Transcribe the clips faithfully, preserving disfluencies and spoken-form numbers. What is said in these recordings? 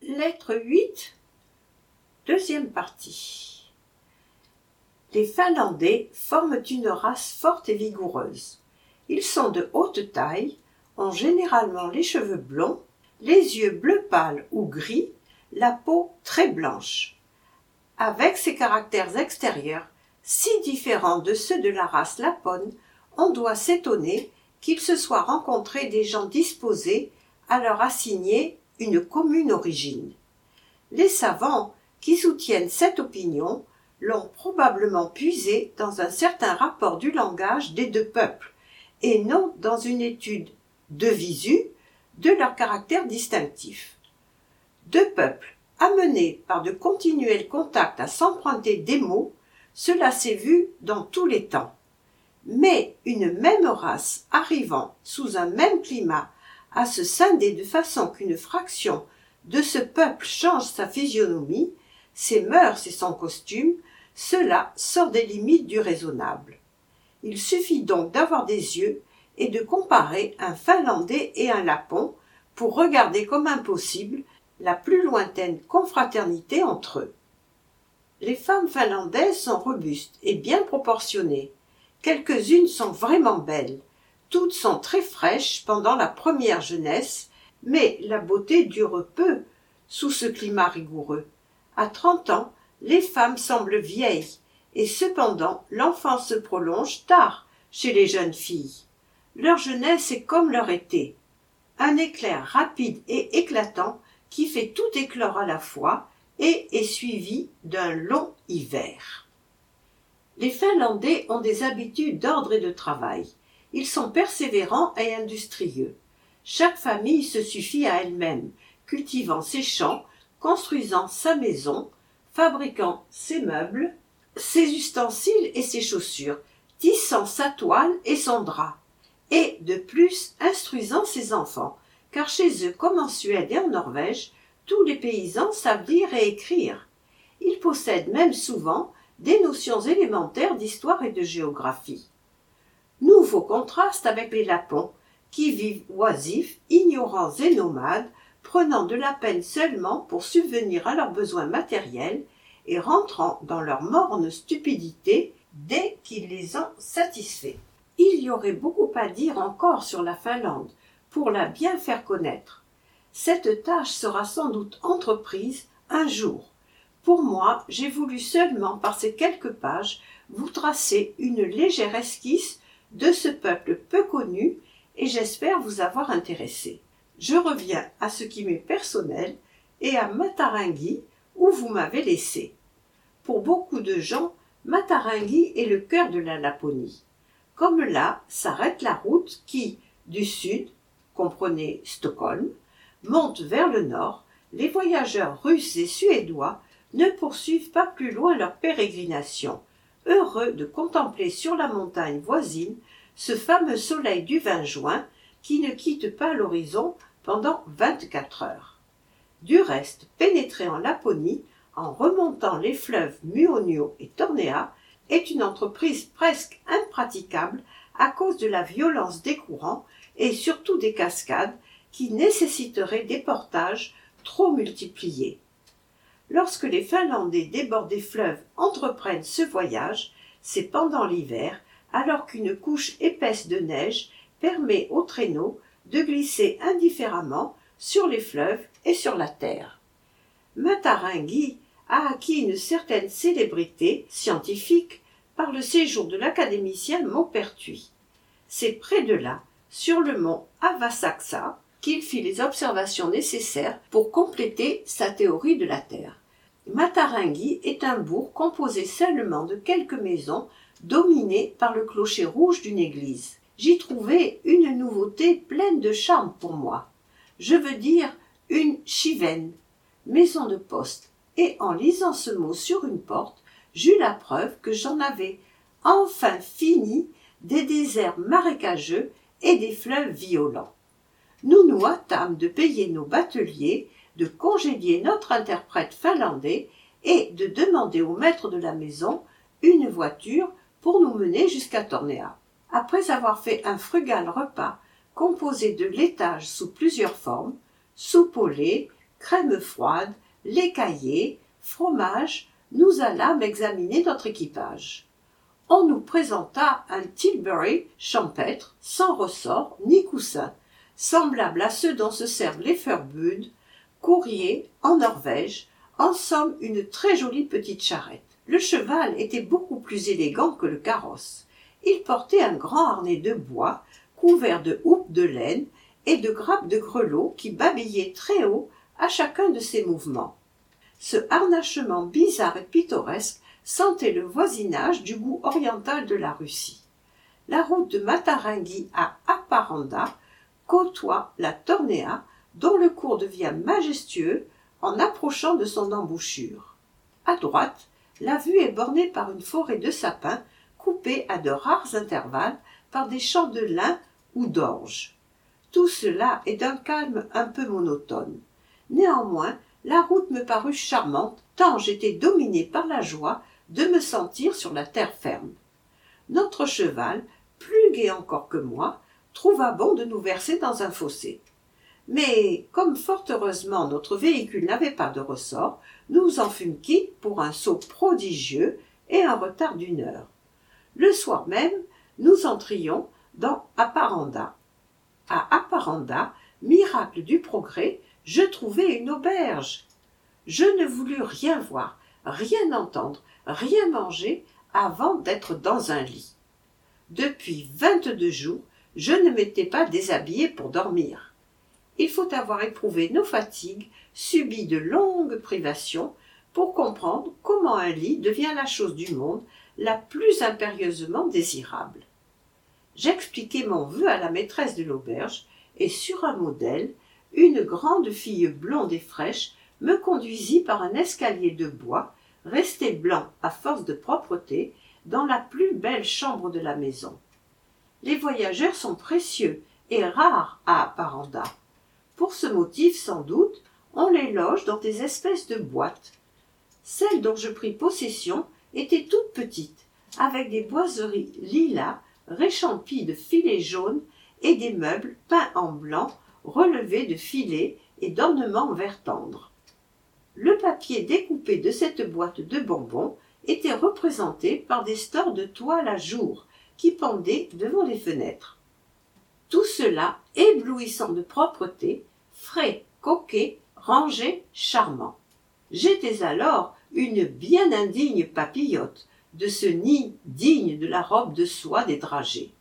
Lettre huit, deuxième partie. Les Finlandais forment une race forte et vigoureuse. Ils sont de haute taille, ont généralement les cheveux blonds, les yeux bleu pâle ou gris, la peau très blanche. Avec ces caractères extérieurs, si différents de ceux de la race lapone, on doit s'étonner qu'il se soit rencontré des gens disposés à leur assigner une commune origine. Les savants qui soutiennent cette opinion l'ont probablement puisée dans un certain rapport du langage des deux peuples, et non dans une étude de visu de leur caractère distinctif. Deux peuples amenés par de continuels contacts à s'emprunter des mots, cela s'est vu dans tous les temps. Mais une même race arrivant sous un même climat à se scinder de façon qu'une fraction de ce peuple change sa physionomie, ses mœurs et son costume, cela sort des limites du raisonnable. Il suffit donc d'avoir des yeux et de comparer un Finlandais et un Lapon pour regarder comme impossible la plus lointaine confraternité entre eux. Les femmes finlandaises sont robustes et bien proportionnées. Quelques-unes sont vraiment belles. Toutes sont très fraîches pendant la première jeunesse, mais la beauté dure peu sous ce climat rigoureux. À trente ans, les femmes semblent vieilles, et cependant l'enfance se prolonge tard chez les jeunes filles. Leur jeunesse est comme leur été, un éclair rapide et éclatant qui fait tout éclore à la fois et est suivi d'un long hiver. Les Finlandais ont des habitudes d'ordre et de travail. Ils sont persévérants et industrieux. Chaque famille se suffit à elle-même, cultivant ses champs, construisant sa maison, fabriquant ses meubles, ses ustensiles et ses chaussures, tissant sa toile et son drap, et de plus instruisant ses enfants, car chez eux comme en Suède et en Norvège, tous les paysans savent lire et écrire. Ils possèdent même souvent des notions élémentaires d'histoire et de géographie. Nouveau contraste avec les Lapons, qui vivent oisifs, ignorants et nomades, prenant de la peine seulement pour subvenir à leurs besoins matériels et rentrant dans leur morne stupidité dès qu'ils les ont satisfaits. Il y aurait beaucoup à dire encore sur la Finlande, pour la bien faire connaître. Cette tâche sera sans doute entreprise un jour. Pour moi, j'ai voulu seulement, par ces quelques pages, vous tracer une légère esquisse de ce peuple peu connu et j'espère vous avoir intéressé. Je reviens à ce qui m'est personnel et à Mataringui où vous m'avez laissé. Pour beaucoup de gens, Mataringui est le cœur de la Laponie. Comme là s'arrête la route qui, du sud, comprenez Stockholm, monte vers le nord, les voyageurs russes et suédois ne poursuivent pas plus loin leur pérégrination, heureux de contempler sur la montagne voisine ce fameux soleil du vingt juin qui ne quitte pas l'horizon pendant vingt-quatre heures. Du reste, pénétrer en Laponie, en remontant les fleuves Muonio et Tornea, est une entreprise presque impraticable à cause de la violence des courants et surtout des cascades qui nécessiteraient des portages trop multipliés. Lorsque les Finlandais débordent des fleuves entreprennent ce voyage, c'est pendant l'hiver, alors qu'une couche épaisse de neige permet aux traîneaux de glisser indifféremment sur les fleuves et sur la terre. Mataringui a acquis une certaine célébrité scientifique par le séjour de l'académicien Maupertuis. C'est près de là, sur le mont Avasaksa, qu'il fit les observations nécessaires pour compléter sa théorie de la Terre. Mataringui est un bourg composé seulement de quelques maisons dominé par le clocher rouge d'une église. J'y trouvai une nouveauté pleine de charme pour moi. Je veux dire une chivenne, maison de poste, et en lisant ce mot sur une porte, j'eus la preuve que j'en avais enfin fini des déserts marécageux et des fleuves violents. Nous nous hâtâmes de payer nos bateliers, de congédier notre interprète finlandais et de demander au maître de la maison une voiture pour nous mener jusqu'à Tornea. Après avoir fait un frugal repas composé de laitage sous plusieurs formes, soupe au lait, crème froide, lait caillé, fromage, nous allâmes examiner notre équipage. On nous présenta un Tilbury champêtre, sans ressort ni coussin, semblable à ceux dont se servent les Furbudes, courriers en Norvège, en somme une très jolie petite charrette. Le cheval était beaucoup plus élégant que le carrosse. Il portait un grand harnais de bois, couvert de houppes de laine et de grappes de grelots qui babillaient très haut à chacun de ses mouvements. Ce harnachement bizarre et pittoresque sentait le voisinage du goût oriental de la Russie. La route de Mataringui à Haparanda côtoie la Tornéa, dont le cours devient majestueux en approchant de son embouchure. À droite, la vue est bornée par une forêt de sapins coupée à de rares intervalles par des champs de lin ou d'orge. Tout cela est d'un calme un peu monotone. Néanmoins, la route me parut charmante, tant j'étais dominée par la joie de me sentir sur la terre ferme. Notre cheval, plus gai encore que moi, trouva bon de nous verser dans un fossé. Mais, comme fort heureusement notre véhicule n'avait pas de ressort, nous en fûmes quittes pour un saut prodigieux et un retard d'une heure. Le soir même, nous entrions dans Haparanda. À Haparanda, miracle du progrès, je trouvai une auberge. Je ne voulus rien voir, rien entendre, rien manger avant d'être dans un lit. Depuis vingt-deux jours, je ne m'étais pas déshabillée pour dormir. Il faut avoir éprouvé nos fatigues, subi de longues privations, pour comprendre comment un lit devient la chose du monde la plus impérieusement désirable. J'expliquai mon vœu à la maîtresse de l'auberge, et sur un modèle, une grande fille blonde et fraîche me conduisit par un escalier de bois, resté blanc à force de propreté, dans la plus belle chambre de la maison. Les voyageurs sont précieux et rares à Haparanda. Pour ce motif, sans doute, on les loge dans des espèces de boîtes. Celle dont je pris possession était toute petite, avec des boiseries lilas réchampies de filets jaunes et des meubles peints en blanc relevés de filets et d'ornements vert tendre. Le papier découpé de cette boîte de bonbons était représenté par des stores de toile à jour qui pendaient devant les fenêtres. Tout cela éblouissant de propreté, frais, coquet, rangé, charmant. J'étais alors une bien indigne papillote de ce nid digne de la robe de soie des dragées.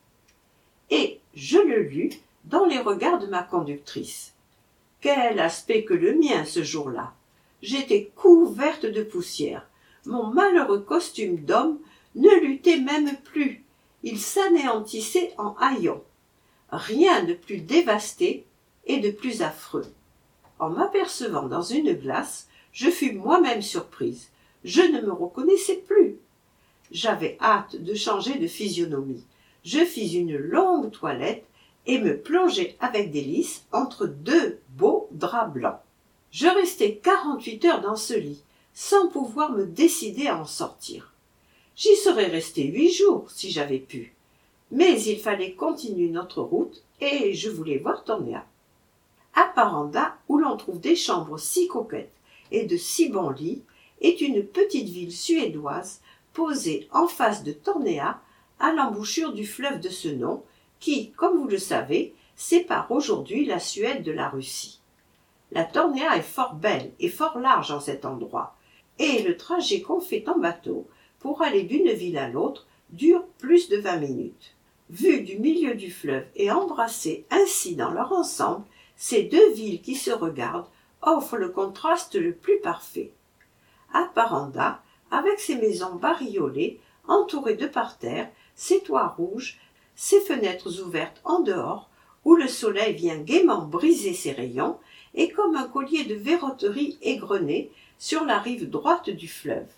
Et je le lus dans les regards de ma conductrice. Quel aspect que le mien ce jour-là! J'étais couverte de poussière. Mon malheureux costume d'homme ne luttait même plus. Il s'anéantissait en haillons. Rien de plus dévasté et de plus affreux. En m'apercevant dans une glace, je fus moi-même surprise. Je ne me reconnaissais plus. J'avais hâte de changer de physionomie. Je fis une longue toilette et me plongeai avec délice entre deux beaux draps blancs. Je restai quarante-huit heures dans ce lit, sans pouvoir me décider à en sortir. J'y serais resté huit jours si j'avais pu. Mais il fallait continuer notre route et je voulais voir Tornéa. Haparanda, où l'on trouve des chambres si coquettes et de si bons lits, est une petite ville suédoise posée en face de Tornéa, à l'embouchure du fleuve de ce nom, qui, comme vous le savez, sépare aujourd'hui la Suède de la Russie. La Tornéa est fort belle et fort large en cet endroit, et le trajet qu'on fait en bateau pour aller d'une ville à l'autre dure plus de vingt minutes. Vues du milieu du fleuve et embrassées ainsi dans leur ensemble, ces deux villes qui se regardent offrent le contraste le plus parfait. Haparanda, avec ses maisons bariolées, entourées de parterres, ses toits rouges, ses fenêtres ouvertes en dehors, où le soleil vient gaiement briser ses rayons, et comme un collier de verroterie égrené sur la rive droite du fleuve.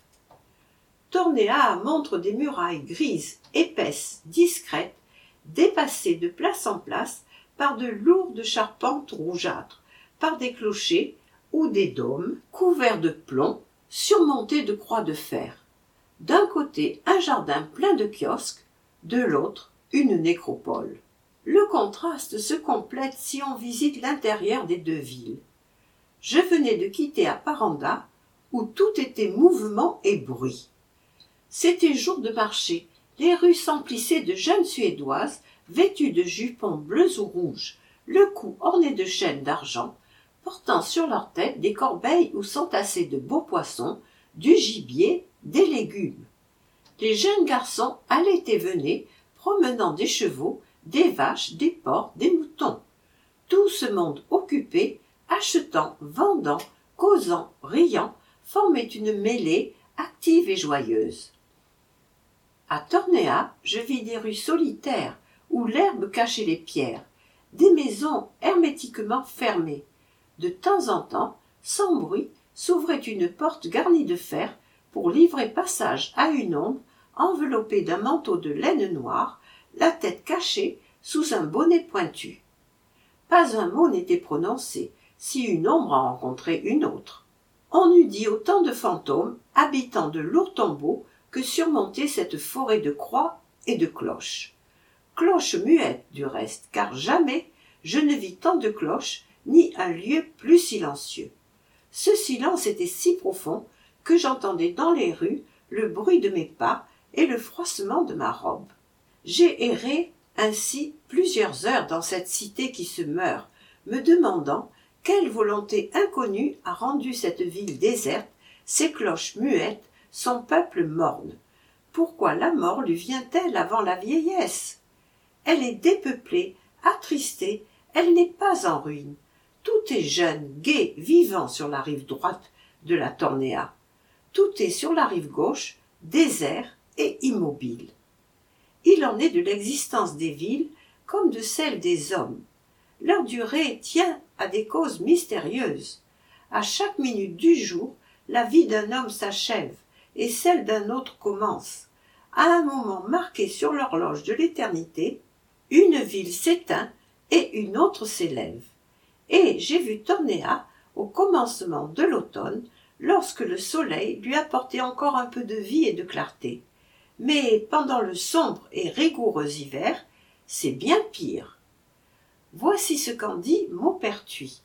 Tornéa montre des murailles grises, épaisses, discrètes, dépassées de place en place par de lourdes charpentes rougeâtres, par des clochers ou des dômes couverts de plomb, surmontés de croix de fer. D'un côté, un jardin plein de kiosques, de l'autre, une nécropole. Le contraste se complète si on visite l'intérieur des deux villes. Je venais de quitter Haparanda, où tout était mouvement et bruit. C'était jour de marché, les rues s'emplissaient de jeunes Suédoises, vêtues de jupons bleus ou rouges, le cou orné de chaînes d'argent, portant sur leur tête des corbeilles où s'entassaient de beaux poissons, du gibier, des légumes. Les jeunes garçons allaient et venaient, promenant des chevaux, des vaches, des porcs, des moutons. Tout ce monde occupé, achetant, vendant, causant, riant, formait une mêlée active et joyeuse. À Tornéa, je vis des rues solitaires où l'herbe cachait les pierres, des maisons hermétiquement fermées. De temps en temps, sans bruit, s'ouvrait une porte garnie de fer pour livrer passage à une ombre enveloppée d'un manteau de laine noire, la tête cachée sous un bonnet pointu. Pas un mot n'était prononcé, si une ombre en rencontrait une autre. On eût dit autant de fantômes habitant de lourds tombeaux que surmontait cette forêt de croix et de cloches. Cloches muettes du reste, car jamais je ne vis tant de cloches ni un lieu plus silencieux. Ce silence était si profond que j'entendais dans les rues le bruit de mes pas et le froissement de ma robe. J'ai erré ainsi plusieurs heures dans cette cité qui se meurt, me demandant quelle volonté inconnue a rendu cette ville déserte, ses cloches muettes, son peuple morne. Pourquoi la mort lui vient-elle avant la vieillesse? Elle est dépeuplée, attristée, elle n'est pas en ruine. Tout est jeune, gai, vivant sur la rive droite de la Tornéa. Tout est sur la rive gauche, désert et immobile. Il en est de l'existence des villes comme de celle des hommes. Leur durée tient à des causes mystérieuses. À chaque minute du jour, la vie d'un homme s'achève et celle d'un autre commence. À un moment marqué sur l'horloge de l'éternité, une ville s'éteint et une autre s'élève. Et j'ai vu Tornéa au commencement de l'automne, lorsque le soleil lui apportait encore un peu de vie et de clarté. Mais pendant le sombre et rigoureux hiver, c'est bien pire. Voici ce qu'en dit Maupertuis.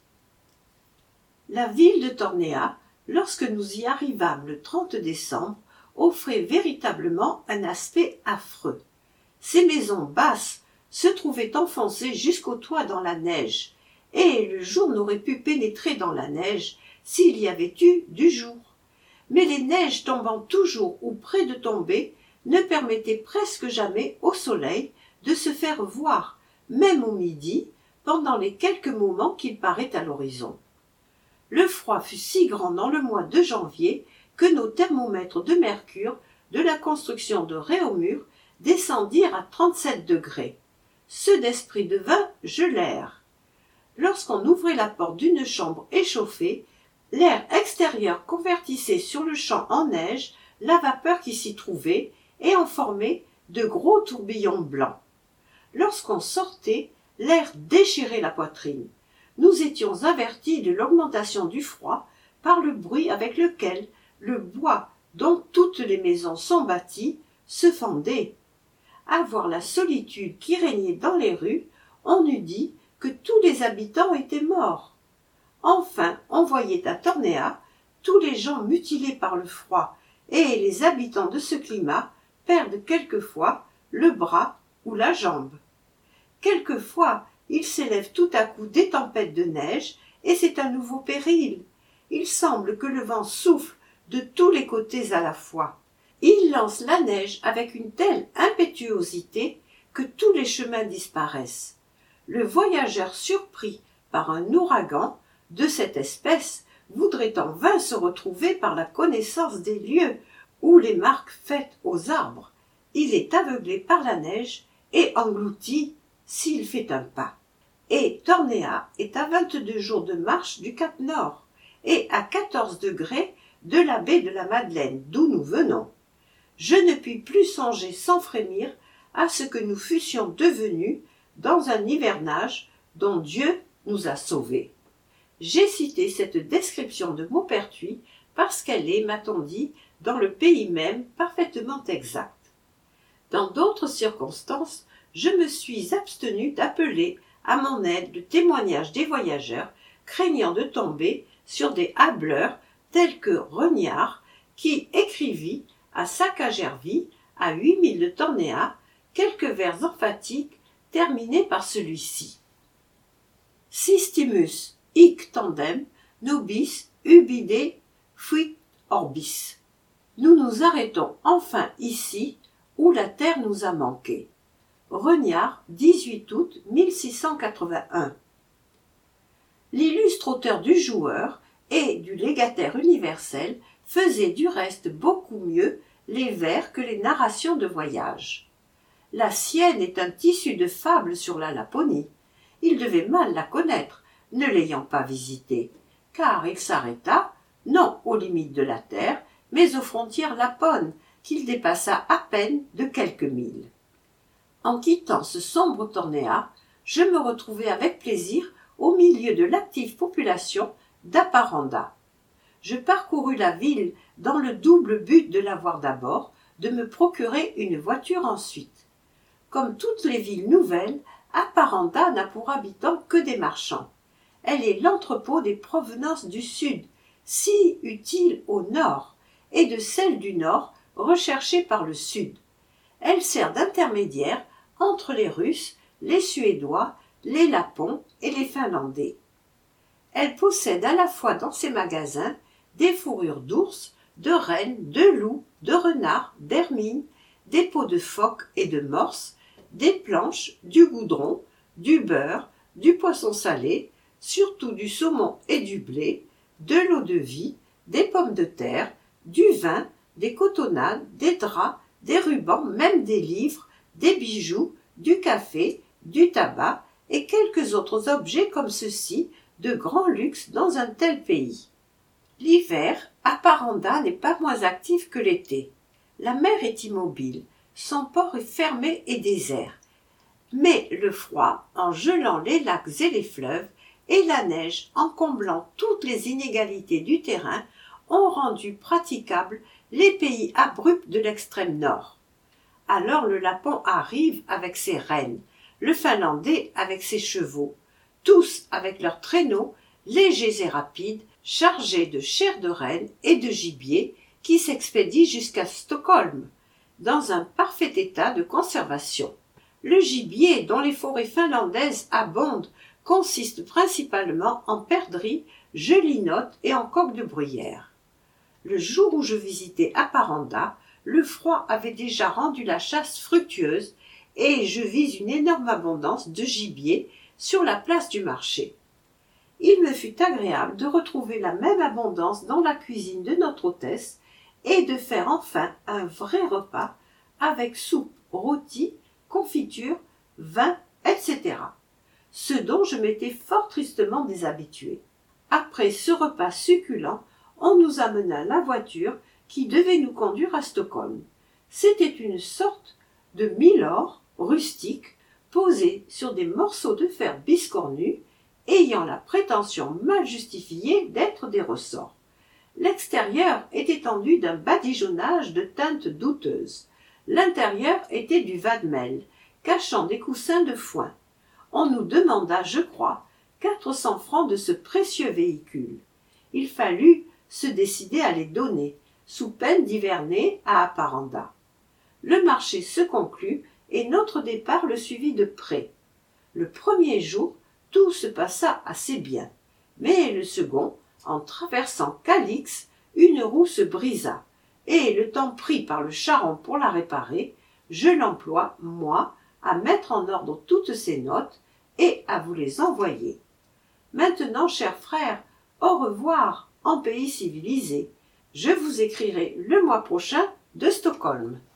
La ville de Tornéa, lorsque nous y arrivâmes le trente décembre, offrait véritablement un aspect affreux. Ces maisons basses se trouvaient enfoncées jusqu'au toit dans la neige, et le jour n'aurait pu pénétrer dans la neige s'il y avait eu du jour. Mais les neiges tombant toujours ou près de tomber ne permettaient presque jamais au soleil de se faire voir, même au midi, pendant les quelques moments qu'il paraît à l'horizon. Le froid fut si grand dans le mois de janvier que nos thermomètres de mercure de la construction de Réaumur descendirent à trente-sept degrés. Ceux d'Esprit de Vin gelèrent. Lorsqu'on ouvrait la porte d'une chambre échauffée, l'air extérieur convertissait sur le champ en neige la vapeur qui s'y trouvait et en formait de gros tourbillons blancs. Lorsqu'on sortait, l'air déchirait la poitrine. Nous étions avertis de l'augmentation du froid par le bruit avec lequel le bois dont toutes les maisons sont bâties se fendait. À voir la solitude qui régnait dans les rues, on eût dit que tous les habitants étaient morts. Enfin, on voyait à Tornéa tous les gens mutilés par le froid, et les habitants de ce climat perdent quelquefois le bras ou la jambe. Quelquefois, il s'élève tout à coup des tempêtes de neige, et c'est un nouveau péril. Il semble que le vent souffle de tous les côtés à la fois. Il lance la neige avec une telle impétuosité que tous les chemins disparaissent. Le voyageur surpris par un ouragan de cette espèce voudrait en vain se retrouver par la connaissance des lieux ou les marques faites aux arbres. Il est aveuglé par la neige et englouti s'il fait un pas. Et Tornéa est à vingt-deux jours de marche du cap Nord et à quatorze degrés de la baie de la Madeleine, d'où nous venons. Je ne puis plus songer sans frémir à ce que nous fussions devenus dans un hivernage dont Dieu nous a sauvés. J'ai cité cette description de Maupertuis parce qu'elle est, m'a-t-on dit, dans le pays même parfaitement exacte. Dans d'autres circonstances, je me suis abstenu d'appeler à mon aide le témoignage des voyageurs, craignant de tomber sur des hableurs tels que Renard, qui écrivit à Sakagervi, à huit milles de Tornéa, quelques vers emphatiques terminés par celui-ci. Systimus hic tandem nobis ubide fuit orbis. Nous nous arrêtons enfin ici où la terre nous a manqué. Renard, dix-huit août mille six cent quatre-vingt-un. L'illustre auteur du Joueur et du Légataire universel faisait du reste beaucoup mieux les vers que les narrations de voyage. La sienne est un tissu de fables sur la Laponie. Il devait mal la connaître, ne l'ayant pas visitée, car il s'arrêta, non aux limites de la terre, mais aux frontières lapones, qu'il dépassa à peine de quelques milles. En quittant ce sombre Tornéa, je me retrouvai avec plaisir au milieu de l'active population d'Haparanda. Je parcourus la ville dans le double but de la voir d'abord, de me procurer une voiture ensuite. Comme toutes les villes nouvelles, Haparanda n'a pour habitants que des marchands. Elle est l'entrepôt des provenances du sud, si utiles au nord, et de celles du nord, recherchées par le sud. Elle sert d'intermédiaire entre les Russes, les Suédois, les Lapons et les Finlandais. Elle possède à la fois dans ses magasins des fourrures d'ours, de rennes, de loups, de renards, d'hermines, des peaux de phoques et de morses, des planches, du goudron, du beurre, du poisson salé, surtout du saumon et du blé, de l'eau-de-vie, des pommes de terre, du vin, des cotonnades, des draps, des rubans, même des livres, des bijoux, du café, du tabac et quelques autres objets comme ceux-ci de grand luxe dans un tel pays. L'hiver, Haparanda n'est pas moins actif que l'été. La mer est immobile, son port est fermé et désert. Mais le froid, en gelant les lacs et les fleuves, et la neige, en comblant toutes les inégalités du terrain, ont rendu praticables les pays abrupts de l'extrême nord. Alors le Lapon arrive avec ses rennes, le Finlandais avec ses chevaux, tous avec leurs traîneaux, légers et rapides, chargés de chair de renne et de gibier, qui s'expédient jusqu'à Stockholm, dans un parfait état de conservation. Le gibier, dont les forêts finlandaises abondent, consiste principalement en perdrix, gelinottes et en coqs de bruyère. Le jour où je visitai Haparanda, le froid avait déjà rendu la chasse fructueuse et je vis une énorme abondance de gibier sur la place du marché. Il me fut agréable de retrouver la même abondance dans la cuisine de notre hôtesse et de faire enfin un vrai repas avec soupe, rôti, confiture, vin, et cetera. Ce dont je m'étais fort tristement déshabitué. Après ce repas succulent, on nous amena la voiture qui devait nous conduire à Stockholm. C'était une sorte de milord rustique posé sur des morceaux de fer biscornus, ayant la prétention mal justifiée d'être des ressorts. L'extérieur était tendu d'un badigeonnage de teintes douteuses. L'intérieur était du vadmel, cachant des coussins de foin. On nous demanda, je crois, quatre cents francs de ce précieux véhicule. Il fallut se décider à les donner, sous peine d'hiverner à Haparanda. Le marché se conclut et notre départ le suivit de près. Le premier jour, tout se passa assez bien, mais le second, en traversant Cadix, une roue se brisa, et le temps pris par le charron pour la réparer, je l'emploie, moi, à mettre en ordre toutes ces notes et à vous les envoyer. Maintenant, chers frères, au revoir en pays civilisé. Je vous écrirai le mois prochain de Stockholm.